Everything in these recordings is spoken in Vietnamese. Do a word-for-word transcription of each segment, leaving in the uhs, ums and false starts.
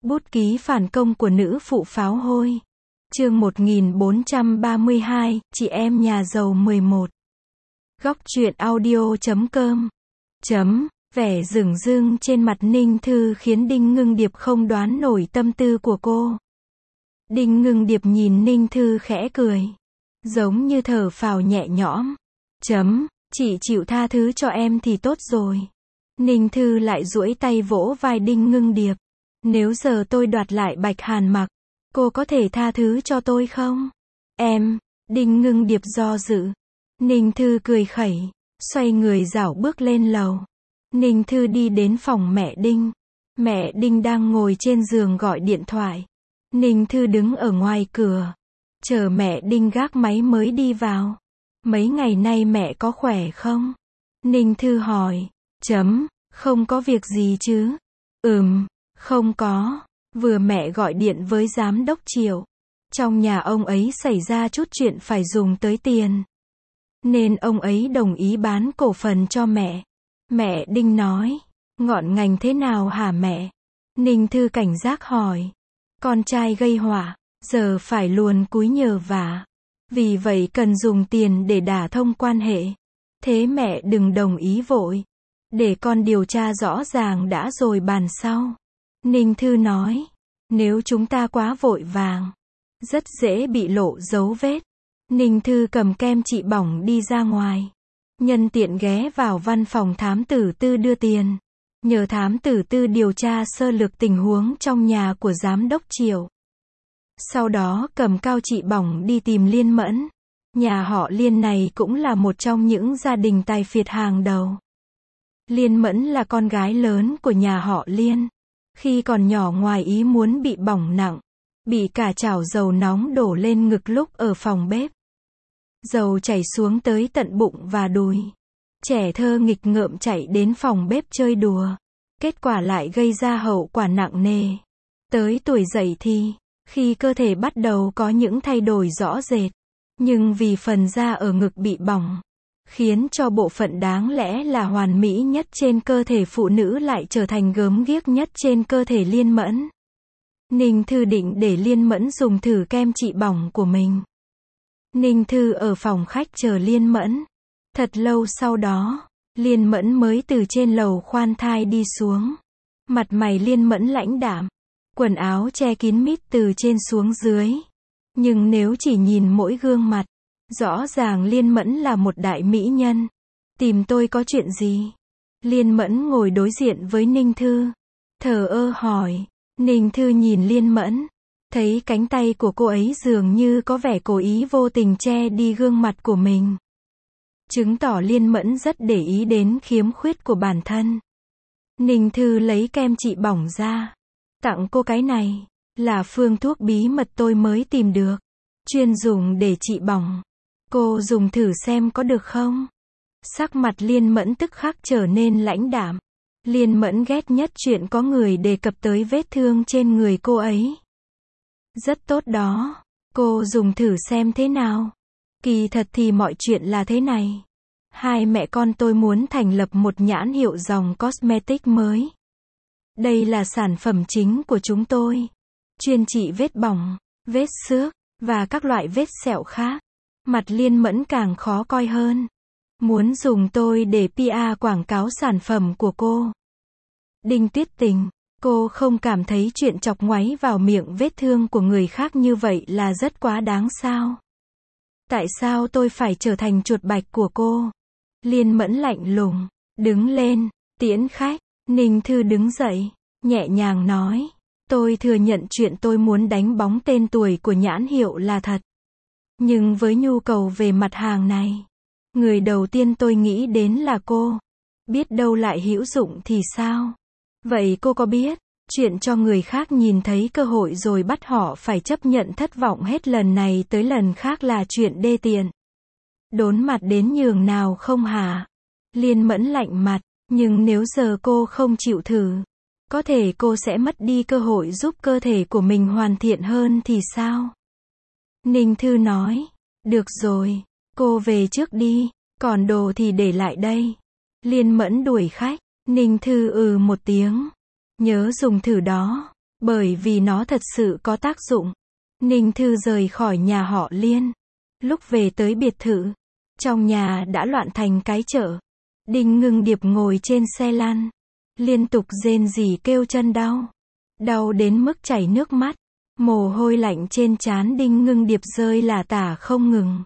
Bút ký phản công của nữ phụ pháo hôi. Chương một nghìn bốn trăm ba mươi hai, chị em nhà giàu mười một. Góc truyện audio chấm com. Chấm, vẻ dửng dưng trên mặt Ninh Thư khiến Đinh Ngưng Điệp không đoán nổi tâm tư của cô. Đinh Ngưng Điệp nhìn Ninh Thư khẽ cười. Giống như thở phào nhẹ nhõm. Chấm, chị chịu tha thứ cho em thì tốt rồi. Ninh Thư lại duỗi tay vỗ vai Đinh Ngưng Điệp. Nếu giờ tôi đoạt lại Bạch Hàn Mặc, cô có thể tha thứ cho tôi không? Em, Đinh Ngưng Điệp do dự. Ninh Thư cười khẩy, xoay người rảo bước lên lầu. Ninh Thư đi đến phòng mẹ Đinh. Mẹ Đinh đang ngồi trên giường gọi điện thoại. Ninh Thư đứng ở ngoài cửa, chờ mẹ Đinh gác máy mới đi vào. Mấy ngày nay mẹ có khỏe không? Ninh Thư hỏi. Chấm, không có việc gì chứ? Ừm, không có. Vừa mẹ gọi điện với giám đốc Triệu. Trong nhà ông ấy xảy ra chút chuyện phải dùng tới tiền, nên ông ấy đồng ý bán cổ phần cho mẹ. Mẹ Đinh nói. Ngọn ngành thế nào hả mẹ? Ninh Thư cảnh giác hỏi. Con trai gây họa, giờ phải luồn cúi nhờ vả. Vì vậy cần dùng tiền để đả thông quan hệ. Thế mẹ đừng đồng ý vội. Để con điều tra rõ ràng đã rồi bàn sau. Ninh Thư nói. Nếu chúng ta quá vội vàng, rất dễ bị lộ dấu vết. Ninh Thư cầm kem trị bỏng đi ra ngoài. Nhân tiện ghé vào văn phòng thám tử Tư đưa tiền. Nhờ thám tử Tư điều tra sơ lược tình huống trong nhà của giám đốc Triệu. Sau đó cầm cao trị bỏng đi tìm Liên Mẫn. Nhà họ Liên này cũng là một trong những gia đình tài phiệt hàng đầu. Liên Mẫn là con gái lớn của nhà họ Liên. Khi còn nhỏ ngoài ý muốn bị bỏng nặng, bị cả chảo dầu nóng đổ lên ngực lúc ở phòng bếp. Dầu chảy xuống tới tận bụng và đùi. Trẻ thơ nghịch ngợm chạy đến phòng bếp chơi đùa. Kết quả lại gây ra hậu quả nặng nề. Tới tuổi dậy thì, khi cơ thể bắt đầu có những thay đổi rõ rệt, nhưng vì phần da ở ngực bị bỏng, khiến cho bộ phận đáng lẽ là hoàn mỹ nhất trên cơ thể phụ nữ lại trở thành gớm ghiếc nhất trên cơ thể Liên Mẫn. Ninh Thư định để Liên Mẫn dùng thử kem trị bỏng của mình. Ninh Thư ở phòng khách chờ Liên Mẫn. Thật lâu sau đó, Liên Mẫn mới từ trên lầu khoan thai đi xuống. Mặt mày Liên Mẫn lãnh đạm, quần áo che kín mít từ trên xuống dưới. Nhưng nếu chỉ nhìn mỗi gương mặt, rõ ràng Liên Mẫn là một đại mỹ nhân. Tìm tôi có chuyện gì? Liên Mẫn ngồi đối diện với Ninh Thư, thờ ơ hỏi. Ninh Thư nhìn Liên Mẫn, thấy cánh tay của cô ấy dường như có vẻ cố ý vô tình che đi gương mặt của mình. Chứng tỏ Liên Mẫn rất để ý đến khiếm khuyết của bản thân. Ninh Thư lấy kem trị bỏng ra. Tặng cô cái này, là phương thuốc bí mật tôi mới tìm được. Chuyên dùng để trị bỏng. Cô dùng thử xem có được không? Sắc mặt Liên Mẫn tức khắc trở nên lãnh đạm. Liên Mẫn ghét nhất chuyện có người đề cập tới vết thương trên người cô ấy. Rất tốt đó. Cô dùng thử xem thế nào. Kỳ thật thì mọi chuyện là thế này. Hai mẹ con tôi muốn thành lập một nhãn hiệu dòng cosmetic mới. Đây là sản phẩm chính của chúng tôi. Chuyên trị vết bỏng, vết xước, và các loại vết sẹo khác. Mặt Liên Mẫn càng khó coi hơn. Muốn dùng tôi để pê e quảng cáo sản phẩm của cô. Đinh Tuyết Tình, cô không cảm thấy chuyện chọc ngoáy vào miệng vết thương của người khác như vậy là rất quá đáng sao? Tại sao tôi phải trở thành chuột bạch của cô? Liên Mẫn lạnh lùng, đứng lên, tiễn khách. Ninh Thư đứng dậy, nhẹ nhàng nói. Tôi thừa nhận chuyện tôi muốn đánh bóng tên tuổi của nhãn hiệu là thật. Nhưng với nhu cầu về mặt hàng này, người đầu tiên tôi nghĩ đến là cô. Biết đâu lại hữu dụng thì sao? Vậy cô có biết, chuyện cho người khác nhìn thấy cơ hội rồi bắt họ phải chấp nhận thất vọng hết lần này tới lần khác là chuyện đê tiện, đốn mặt đến nhường nào không hả? Liên Mẫn lạnh mặt. Nhưng nếu giờ cô không chịu thử, có thể cô sẽ mất đi cơ hội giúp cơ thể của mình hoàn thiện hơn thì sao? Ninh Thư nói. Được rồi, cô về trước đi, còn đồ thì để lại đây. Liên Mẫn đuổi khách. Ninh Thư ừ một tiếng. Nhớ dùng thử đó. Bởi vì nó thật sự có tác dụng. Ninh Thư rời khỏi nhà họ Liên. Lúc về tới biệt thự, trong nhà đã loạn thành cái chợ. Đinh Ngưng Điệp ngồi trên xe lăn, liên tục rên rỉ kêu chân đau. Đau đến mức chảy nước mắt. Mồ hôi lạnh trên trán Đinh Ngưng Điệp rơi lả tả không ngừng.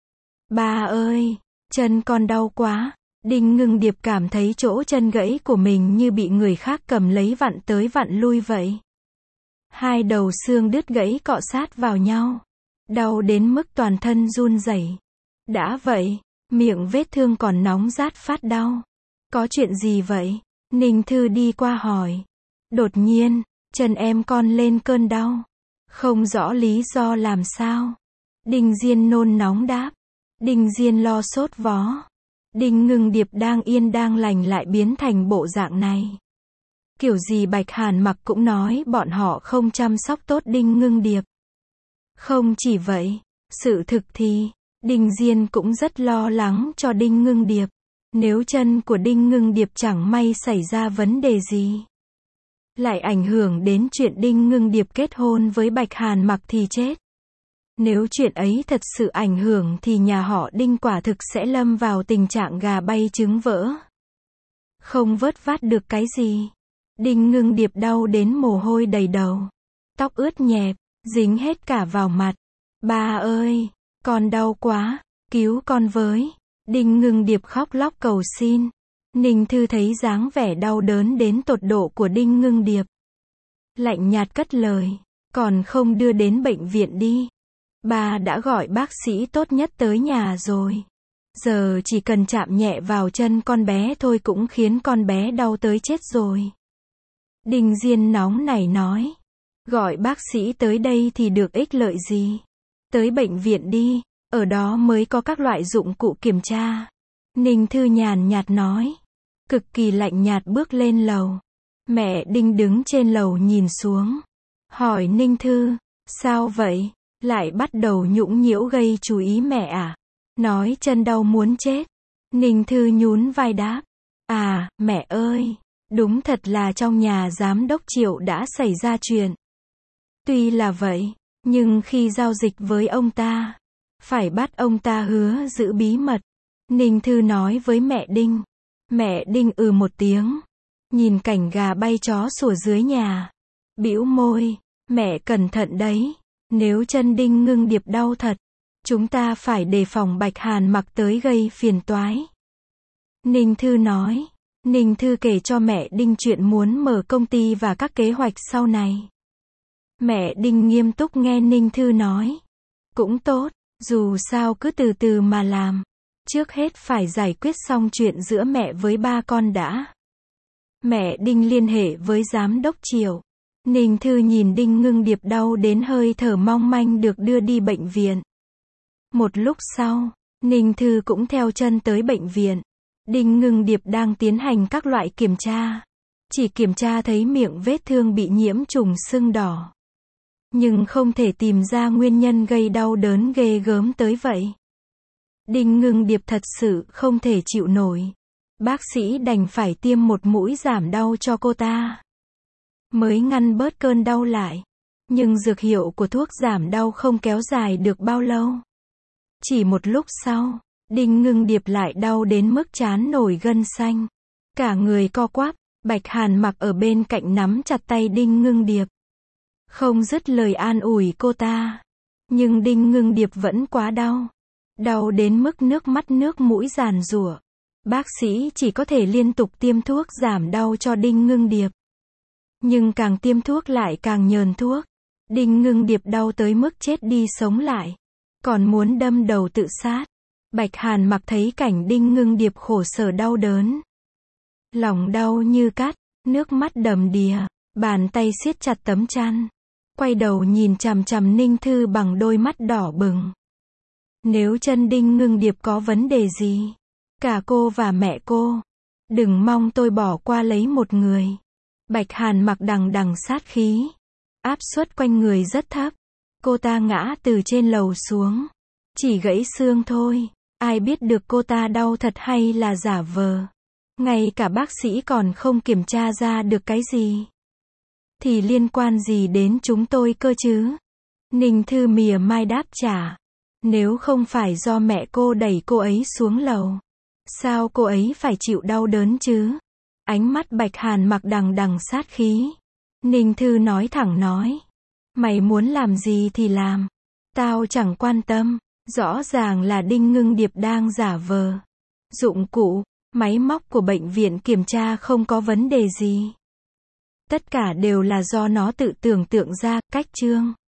Ba ơi, chân con đau quá. Đinh Ngưng Điệp cảm thấy chỗ chân gãy của mình như bị người khác cầm lấy vặn tới vặn lui vậy. Hai đầu xương đứt gãy cọ sát vào nhau. Đau đến mức toàn thân run rẩy. Đã vậy, miệng vết thương còn nóng rát phát đau. Có chuyện gì vậy? Ninh Thư đi qua hỏi. Đột nhiên, chân em con lên cơn đau. Không rõ lý do làm sao. Đinh Diên nôn nóng đáp. Đinh Diên lo sốt vó. Đinh Ngưng Điệp đang yên đang lành lại biến thành bộ dạng này. Kiểu gì Bạch Hàn Mặc cũng nói bọn họ không chăm sóc tốt Đinh Ngưng Điệp. Không chỉ vậy, sự thực thì, Đinh Diên cũng rất lo lắng cho Đinh Ngưng Điệp. Nếu chân của Đinh Ngưng Điệp chẳng may xảy ra vấn đề gì, lại ảnh hưởng đến chuyện Đinh Ngưng Điệp kết hôn với Bạch Hàn Mặc thì chết. Nếu chuyện ấy thật sự ảnh hưởng thì nhà họ Đinh quả thực sẽ lâm vào tình trạng gà bay trứng vỡ. Không vớt vát được cái gì. Đinh Ngưng Điệp đau đến mồ hôi đầy đầu. Tóc ướt nhẹp, dính hết cả vào mặt. Ba ơi, con đau quá, cứu con với. Đinh Ngưng Điệp khóc lóc cầu xin. Ninh Thư thấy dáng vẻ đau đớn đến tột độ của Đinh Ngưng Điệp. Lạnh nhạt cất lời, còn không đưa đến bệnh viện đi. Ba đã gọi bác sĩ tốt nhất tới nhà rồi. Giờ chỉ cần chạm nhẹ vào chân con bé thôi cũng khiến con bé đau tới chết rồi. Đinh Diên nóng nảy nói. Gọi bác sĩ tới đây thì được ích lợi gì? Tới bệnh viện đi, ở đó mới có các loại dụng cụ kiểm tra. Ninh Thư nhàn nhạt nói. Cực kỳ lạnh nhạt bước lên lầu. Mẹ Đinh đứng trên lầu nhìn xuống. Hỏi Ninh Thư, sao vậy? Lại bắt đầu nhũng nhiễu gây chú ý mẹ à? Nói chân đau muốn chết. Ninh Thư nhún vai đáp. À, mẹ ơi, đúng thật là trong nhà giám đốc Triệu đã xảy ra chuyện. Tuy là vậy, nhưng khi giao dịch với ông ta, phải bắt ông ta hứa giữ bí mật. Ninh Thư nói với mẹ Đinh. Mẹ Đinh ừ một tiếng. Nhìn cảnh gà bay chó sủa dưới nhà. Bĩu môi. Mẹ cẩn thận đấy. Nếu chân Đinh Ngưng Điệp đau thật, chúng ta phải đề phòng Bạch Hàn Mặc tới gây phiền toái. Ninh Thư nói. Ninh Thư kể cho mẹ Đinh chuyện muốn mở công ty và các kế hoạch sau này. Mẹ Đinh nghiêm túc nghe Ninh Thư nói. Cũng tốt, dù sao cứ từ từ mà làm. Trước hết phải giải quyết xong chuyện giữa mẹ với ba con đã. Mẹ Đinh liên hệ với giám đốc Triệu. Ninh Thư nhìn Đinh Ngưng Điệp đau đến hơi thở mong manh được đưa đi bệnh viện. Một lúc sau, Ninh Thư cũng theo chân tới bệnh viện. Đinh Ngưng Điệp đang tiến hành các loại kiểm tra. Chỉ kiểm tra thấy miệng vết thương bị nhiễm trùng sưng đỏ. Nhưng không thể tìm ra nguyên nhân gây đau đớn ghê gớm tới vậy. Đinh Ngưng Điệp thật sự không thể chịu nổi. Bác sĩ đành phải tiêm một mũi giảm đau cho cô ta. Mới ngăn bớt cơn đau lại. Nhưng dược hiệu của thuốc giảm đau không kéo dài được bao lâu. Chỉ một lúc sau, Đinh Ngưng Điệp lại đau đến mức trán nổi gân xanh. Cả người co quắp, Bạch Hàn Mặc ở bên cạnh nắm chặt tay Đinh Ngưng Điệp. Không dứt lời an ủi cô ta. Nhưng Đinh Ngưng Điệp vẫn quá đau. Đau đến mức nước mắt nước mũi giàn giụa. Bác sĩ chỉ có thể liên tục tiêm thuốc giảm đau cho Đinh Ngưng Điệp. Nhưng càng tiêm thuốc lại càng nhờn thuốc. Đinh Ngưng Điệp đau tới mức chết đi sống lại. Còn muốn đâm đầu tự sát. Bạch Hàn Mặc thấy cảnh Đinh Ngưng Điệp khổ sở đau đớn. Lòng đau như cắt, nước mắt đầm đìa, bàn tay siết chặt tấm chăn. Quay đầu nhìn chằm chằm Ninh Thư bằng đôi mắt đỏ bừng. Nếu chân Đinh Ngưng Điệp có vấn đề gì, cả cô và mẹ cô, đừng mong tôi bỏ qua lấy một người. Bạch Hàn Mặc đằng đằng sát khí. Áp suất quanh người rất thấp. Cô ta ngã từ trên lầu xuống. Chỉ gãy xương thôi. Ai biết được cô ta đau thật hay là giả vờ. Ngay cả bác sĩ còn không kiểm tra ra được cái gì. Thì liên quan gì đến chúng tôi cơ chứ? Ninh Thư mỉa mai đáp trả. Nếu không phải do mẹ cô đẩy cô ấy xuống lầu, sao cô ấy phải chịu đau đớn chứ? Ánh mắt Bạch Hàn mặc đằng đằng sát khí. Ninh Thư nói thẳng nói. Mày muốn làm gì thì làm. Tao chẳng quan tâm. Rõ ràng là Đinh Ngưng Điệp đang giả vờ. Dụng cụ, máy móc của bệnh viện kiểm tra không có vấn đề gì. Tất cả đều là do nó tự tưởng tượng ra, cách chương.